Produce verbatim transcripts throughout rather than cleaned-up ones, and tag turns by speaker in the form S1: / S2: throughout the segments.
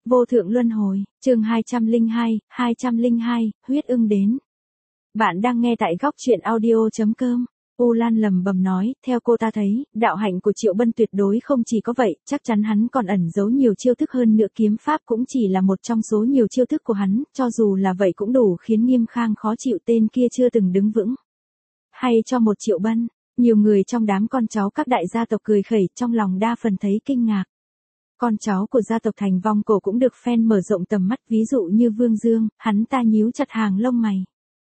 S1: Vô thượng luân hồi, chương hai trăm lẻ hai, hai trăm lẻ hai, huyết ưng đến. Bạn đang nghe tại góc truyện audio chấm com. U Lan lầm bầm nói, theo cô ta thấy, đạo hạnh của Triệu Bân tuyệt đối không chỉ có vậy, chắc chắn hắn còn ẩn giấu nhiều chiêu thức hơn nữa, kiếm pháp cũng chỉ là một trong số nhiều chiêu thức của hắn, cho dù là vậy cũng đủ khiến Nghiêm Khang khó chịu, tên kia chưa từng đứng vững. Hay cho một Triệu Bân, nhiều người trong đám con cháu các đại gia tộc cười khẩy, trong lòng đa phần thấy kinh ngạc. Con cháu của gia tộc Thành Vong Cổ cũng được fan mở rộng tầm mắt, ví dụ như Vương Dương, hắn ta nhíu chặt hàng lông mày.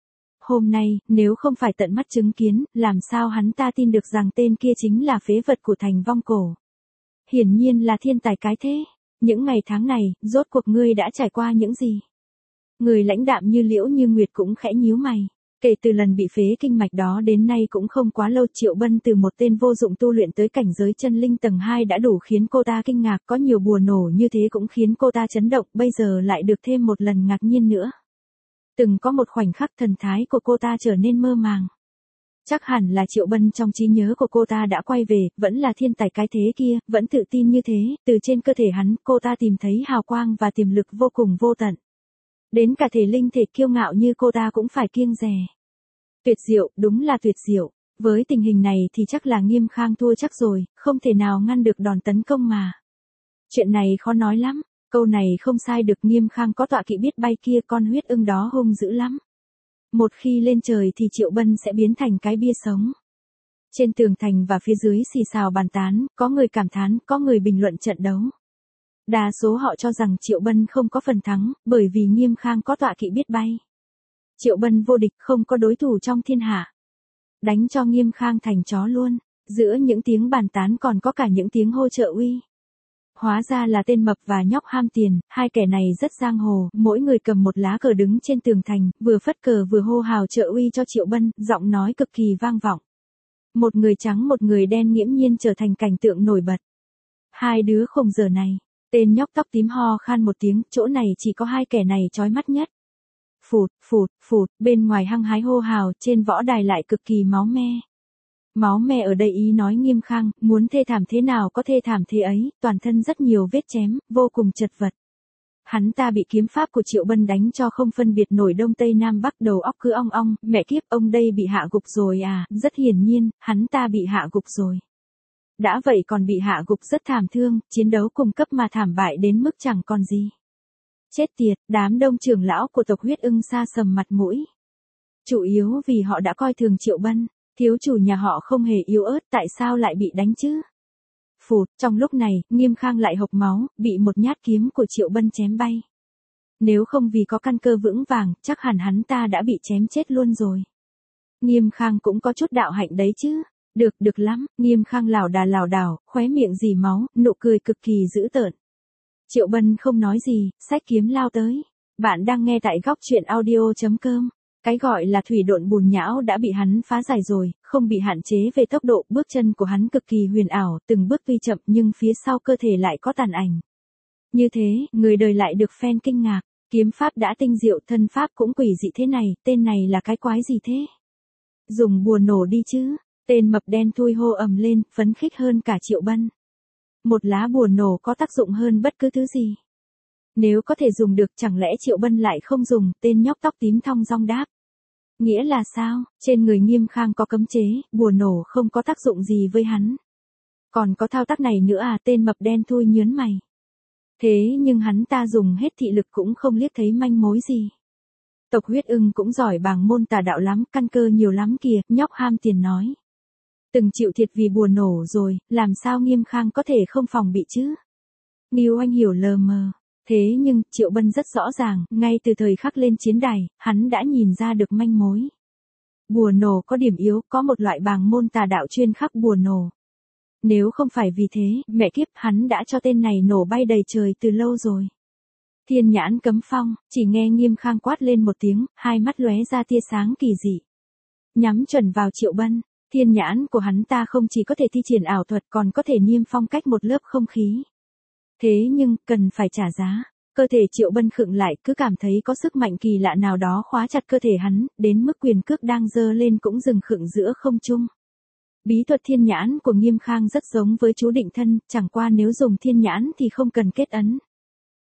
S1: Hôm nay, nếu không phải tận mắt chứng kiến, làm sao hắn ta tin được rằng tên kia chính là phế vật của Thành Vong Cổ. Hiển nhiên là thiên tài cái thế. Những ngày tháng này, rốt cuộc ngươi đã trải qua những gì? Người lãnh đạm như Liễu Như Nguyệt cũng khẽ nhíu mày. Kể từ lần bị phế kinh mạch đó đến nay cũng không quá lâu, Triệu Bân từ một tên vô dụng tu luyện tới cảnh giới chân linh tầng hai đã đủ khiến cô ta kinh ngạc, có nhiều bùa nổ như thế cũng khiến cô ta chấn động, bây giờ lại được thêm một lần ngạc nhiên nữa. Từng có một khoảnh khắc thần thái của cô ta trở nên mơ màng. Chắc hẳn là Triệu Bân trong trí nhớ của cô ta đã quay về, vẫn là thiên tài cái thế kia, vẫn tự tin như thế, từ trên cơ thể hắn, cô ta tìm thấy hào quang và tiềm lực vô cùng vô tận. Đến cả thể linh thể kiêu ngạo như cô ta cũng phải kiêng dè. Tuyệt diệu, đúng là tuyệt diệu. Với tình hình này thì chắc là Nghiêm Khang thua chắc rồi, không thể nào ngăn được đòn tấn công mà. Chuyện này khó nói lắm, câu này không sai được, Nghiêm Khang có tọa kỵ biết bay kia, con huyết ưng đó hung dữ lắm. Một khi lên trời thì Triệu Bân sẽ biến thành cái bia sống. Trên tường thành và phía dưới xì xào bàn tán, có người cảm thán, có người bình luận trận đấu. Đa số họ cho rằng Triệu Bân không có phần thắng, bởi vì Nghiêm Khang có tọa kỵ biết bay. Triệu Bân vô địch, không có đối thủ trong thiên hạ. Đánh cho Nghiêm Khang thành chó luôn. Giữa những tiếng bàn tán còn có cả những tiếng hô trợ uy. Hóa ra là tên mập và nhóc ham tiền, hai kẻ này rất giang hồ, mỗi người cầm một lá cờ đứng trên tường thành, vừa phất cờ vừa hô hào trợ uy cho Triệu Bân, giọng nói cực kỳ vang vọng. Một người trắng một người đen nghiễm nhiên trở thành cảnh tượng nổi bật. Hai đứa khùng giờ này, tên nhóc tóc tím ho khan một tiếng, chỗ này chỉ có hai kẻ này chói mắt nhất. Phụt, phụt, phụt, bên ngoài hăng hái hô hào, trên võ đài lại cực kỳ máu me. Máu me ở đây ý nói Nghiêm Khang, muốn thê thảm thế nào có thê thảm thế ấy, toàn thân rất nhiều vết chém, vô cùng chật vật. Hắn ta bị kiếm pháp của Triệu Bân đánh cho không phân biệt nổi đông tây nam bắc, đầu óc cứ ong ong, mẹ kiếp, ông đây bị hạ gục rồi à, rất hiển nhiên, hắn ta bị hạ gục rồi. Đã vậy còn bị hạ gục rất thảm thương, chiến đấu cùng cấp mà thảm bại đến mức chẳng còn gì. Chết tiệt, đám đông trưởng lão của tộc huyết ưng sa sầm mặt mũi. Chủ yếu vì họ đã coi thường Triệu Bân, thiếu chủ nhà họ không hề yếu ớt, tại sao lại bị đánh chứ? Phụt, trong lúc này, Nghiêm Khang lại hộc máu, bị một nhát kiếm của Triệu Bân chém bay. Nếu không vì có căn cơ vững vàng, chắc hẳn hắn ta đã bị chém chết luôn rồi. Nghiêm Khang cũng có chút đạo hạnh đấy chứ. Được, được lắm, Nghiêm Khang lảo đà lảo đảo, khóe miệng rỉ máu, nụ cười cực kỳ dữ tợn. Triệu Bân không nói gì, xách kiếm lao tới. Bạn đang nghe tại góc truyện audio chấm com. Cái gọi là thủy độn bùn nhão đã bị hắn phá giải rồi, không bị hạn chế về tốc độ, bước chân của hắn cực kỳ huyền ảo, từng bước tuy chậm nhưng phía sau cơ thể lại có tàn ảnh. Như thế, người đời lại được fan kinh ngạc, kiếm pháp đã tinh diệu, thân pháp cũng quỷ dị thế này, tên này là cái quái gì thế? Dùng bùa nổ đi chứ, tên mập đen thui hô ầm lên, phấn khích hơn cả Triệu Bân. Một lá bùa nổ có tác dụng hơn bất cứ thứ gì. Nếu có thể dùng được chẳng lẽ Triệu Bân lại không dùng, tên nhóc tóc tím thong dong đáp. Nghĩa là sao, trên người Nghiêm Khang có cấm chế, bùa nổ không có tác dụng gì với hắn. Còn có thao tác này nữa à, tên mập đen thui nhớn mày. Thế nhưng hắn ta dùng hết thị lực cũng không liếc thấy manh mối gì. Tộc huyết ưng cũng giỏi bàng môn tà đạo lắm, căn cơ nhiều lắm kìa, nhóc ham tiền nói. Từng chịu thiệt vì bùa nổ rồi, làm sao Nghiêm Khang có thể không phòng bị chứ? Ngưu Anh hiểu lờ mờ. Thế nhưng, Triệu Bân rất rõ ràng, ngay từ thời khắc lên chiến đài, hắn đã nhìn ra được manh mối. Bùa nổ có điểm yếu, có một loại bàng môn tà đạo chuyên khắc bùa nổ. Nếu không phải vì thế, mẹ kiếp, hắn đã cho tên này nổ bay đầy trời từ lâu rồi. Thiên nhãn cấm phong, chỉ nghe Nghiêm Khang quát lên một tiếng, hai mắt lóe ra tia sáng kỳ dị. Nhắm chuẩn vào Triệu Bân, thiên nhãn của hắn ta không chỉ có thể thi triển ảo thuật còn có thể niêm phong cách một lớp không khí. Thế nhưng, cần phải trả giá. Cơ thể Triệu Bân khựng lại, cứ cảm thấy có sức mạnh kỳ lạ nào đó khóa chặt cơ thể hắn, đến mức quyền cước đang giơ lên cũng dừng khựng giữa không trung. Bí thuật thiên nhãn của Nghiêm Khang rất giống với chú định thân, chẳng qua nếu dùng thiên nhãn thì không cần kết ấn.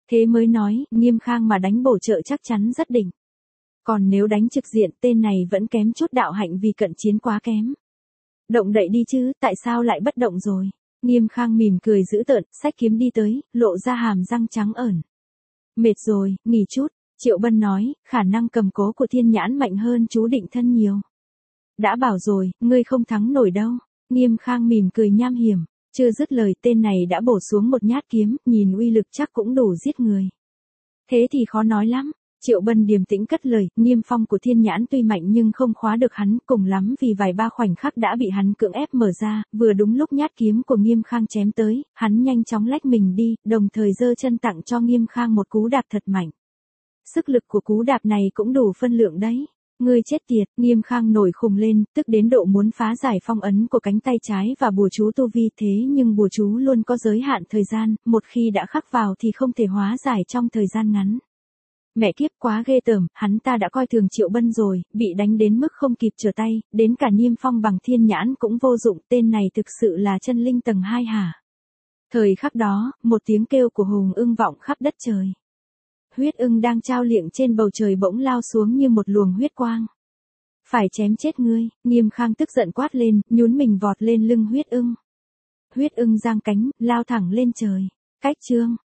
S1: Thế mới nói, Nghiêm Khang mà đánh bổ trợ chắc chắn rất đỉnh. Còn nếu đánh trực diện, tên này vẫn kém chút đạo hạnh vì cận chiến quá kém. Động đậy đi chứ, tại sao lại bất động rồi? Nghiêm Khang mỉm cười dữ tợn, xách kiếm đi tới, lộ ra hàm răng trắng ẩn. Mệt rồi, nghỉ chút. Triệu Bân nói, khả năng cầm cố của Thiên Nhãn mạnh hơn chú Định Thân nhiều. Đã bảo rồi, ngươi không thắng nổi đâu. Nghiêm Khang mỉm cười nham hiểm, chưa dứt lời tên này đã bổ xuống một nhát kiếm, nhìn uy lực chắc cũng đủ giết người. Thế thì khó nói lắm. Triệu Bân điềm tĩnh cất lời, niêm phong của Thiên Nhãn tuy mạnh nhưng không khóa được hắn, cùng lắm vì vài ba khoảnh khắc đã bị hắn cưỡng ép mở ra, vừa đúng lúc nhát kiếm của Nghiêm Khang chém tới, hắn nhanh chóng lách mình đi, đồng thời giơ chân tặng cho Nghiêm Khang một cú đạp thật mạnh. Sức lực của cú đạp này cũng đủ phân lượng đấy. Ngươi chết tiệt, Nghiêm Khang nổi khùng lên, tức đến độ muốn phá giải phong ấn của cánh tay trái và bùa chú tu vi, thế nhưng bùa chú luôn có giới hạn thời gian, một khi đã khắc vào thì không thể hóa giải trong thời gian ngắn. Mẹ kiếp, quá ghê tởm, hắn ta đã coi thường Triệu Bân rồi, bị đánh đến mức không kịp trở tay, đến cả niêm phong bằng Thiên Nhãn cũng vô dụng, tên này thực sự là chân linh tầng hai hả? Thời khắc đó, một tiếng kêu của hùng ưng vọng khắp đất trời. Huyết ưng đang trao liệng trên bầu trời bỗng lao xuống như một luồng huyết quang. Phải chém chết ngươi, Nghiêm Khang tức giận quát lên, nhún mình vọt lên lưng huyết ưng. Huyết ưng giang cánh, lao thẳng lên trời. Cách chương